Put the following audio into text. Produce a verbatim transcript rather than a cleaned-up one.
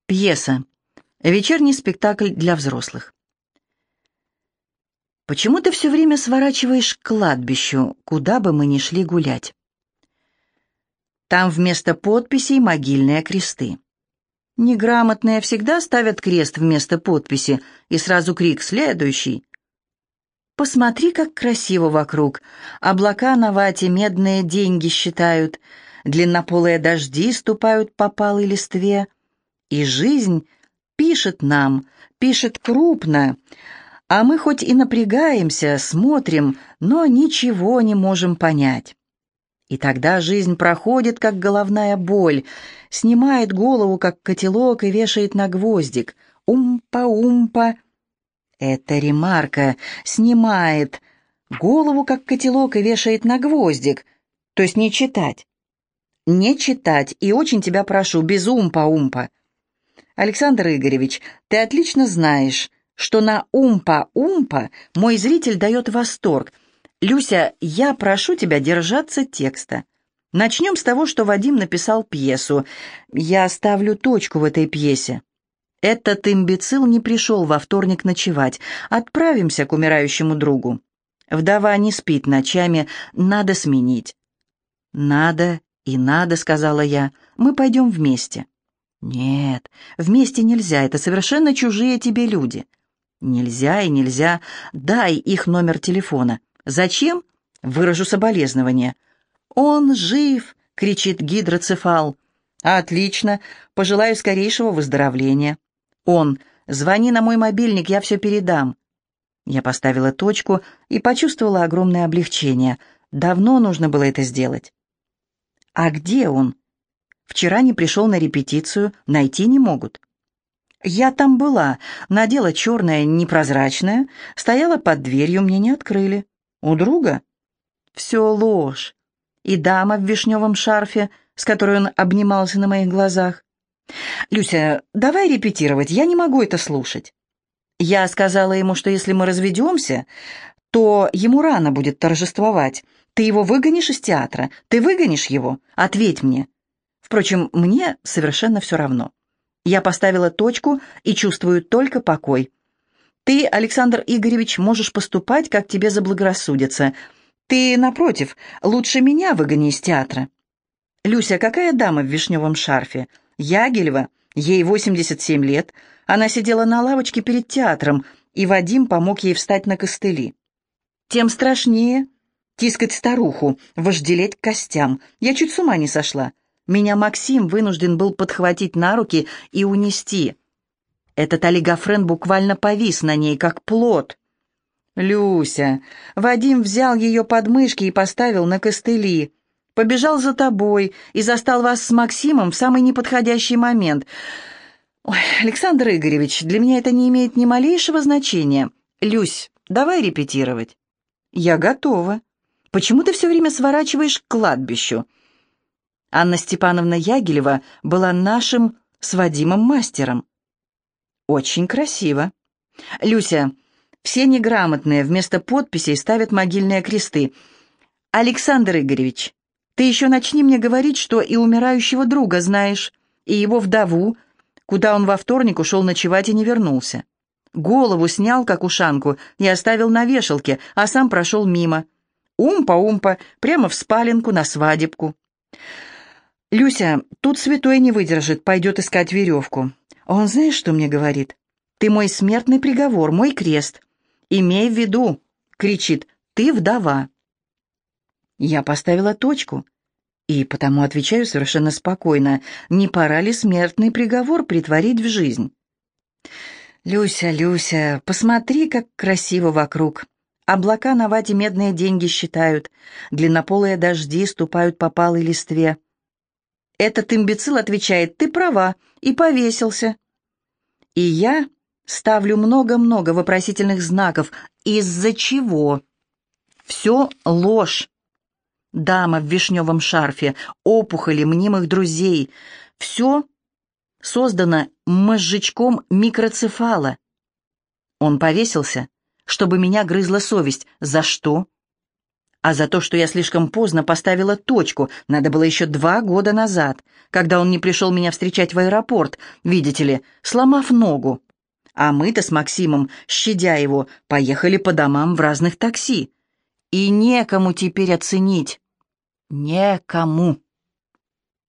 Пьеса. Вечерний спектакль для взрослых. Почему ты все время сворачиваешь к кладбищу, куда бы мы ни шли гулять? Там вместо подписей могильные кресты. Неграмотные всегда ставят крест вместо подписи, и сразу крик «Следующий!». Посмотри, как красиво вокруг. Облака на вате медные деньги считают, длиннополые дожди ступают по палой листве, и жизнь пишет нам, пишет крупно, а мы хоть и напрягаемся, смотрим, но ничего не можем понять. И тогда жизнь проходит, как головная боль, снимает голову, как котелок, и вешает на гвоздик. Умпа-умпа. Это ремарка. Снимает голову, как котелок, и вешает на гвоздик. То есть не читать. Не читать, и очень тебя прошу, без умпа-умпа. Александр Игоревич, ты отлично знаешь, что на умпа-умпа мой зритель дает восторг. Люся, я прошу тебя держаться текста. Начнем с того, что Вадим написал пьесу. Я ставлю точку в этой пьесе. Этот имбецил не пришел во вторник ночевать. Отправимся к умирающему другу. Вдова не спит ночами, надо сменить. Надо и надо, сказала я. Мы пойдем вместе. Нет, вместе нельзя, это совершенно чужие тебе люди. Нельзя и нельзя, дай их номер телефона. Зачем? Выражу соболезнование. Он жив, кричит гидроцефал. Отлично, пожелаю скорейшего выздоровления. Он, звони на мой мобильник, я все передам. Я поставила точку и почувствовала огромное облегчение. Давно нужно было это сделать. А где он? Вчера не пришел на репетицию, найти не могут. Я там была, надела черное непрозрачное, стояла под дверью, мне не открыли. У друга? Все ложь. И дама в вишневом шарфе, с которой он обнимался на моих глазах. «Люся, давай репетировать, я не могу это слушать». Я сказала ему, что если мы разведемся, то ему рано будет торжествовать. Ты его выгонишь из театра, ты выгонишь его, ответь мне. Впрочем, мне совершенно все равно. Я поставила точку и чувствую только покой. Ты, Александр Игоревич, можешь поступать, как тебе заблагорассудится. Ты, напротив, лучше меня выгони из театра. Люся, какая дама в вишневом шарфе? Ягелева, ей восемьдесят семь лет. Она сидела на лавочке перед театром, и Вадим помог ей встать на костыли. Тем страшнее тискать старуху, вожделеть к костям. Я чуть с ума не сошла. Меня Максим вынужден был подхватить на руки и унести. Этот олигофрен буквально повис на ней, как плот. «Люся, Вадим взял ее под мышки и поставил на костыли. Побежал за тобой и застал вас с Максимом в самый неподходящий момент. Ой, Александр Игоревич, для меня это не имеет ни малейшего значения. Люсь, давай репетировать». «Я готова. Почему ты все время сворачиваешь к кладбищу?» Анна Степановна Ягелева была нашим с Вадимом мастером. Очень красиво. Люся, все неграмотные вместо подписей ставят могильные кресты. Александр Игоревич, ты еще начни мне говорить, что и умирающего друга знаешь, и его вдову, куда он во вторник ушел ночевать и не вернулся. Голову снял, как ушанку, и оставил на вешалке, а сам прошел мимо. Умпа-умпа, прямо в спаленку на свадебку. «Люся, тут святой не выдержит, пойдет искать веревку. Он знаешь, что мне говорит? Ты мой смертный приговор, мой крест. Имей в виду, — кричит, — ты вдова». Я поставила точку, и потому отвечаю совершенно спокойно, не пора ли смертный приговор притворить в жизнь? «Люся, Люся, посмотри, как красиво вокруг. Облака на вате медные деньги считают, длиннополые дожди ступают по палой листве». Этот имбецил отвечает: «Ты права», и повесился. И я ставлю много-много вопросительных знаков. Из-за чего? Все ложь. Дама в вишневом шарфе, опухоли мнимых друзей. Все создано мозжечком микроцефала. Он повесился, чтобы меня грызла совесть. За что? А за то, что я слишком поздно поставила точку, надо было еще два года назад, когда он не пришел меня встречать в аэропорт, видите ли, сломав ногу. А мы-то с Максимом, щадя его, поехали по домам в разных такси. И некому теперь оценить. Некому.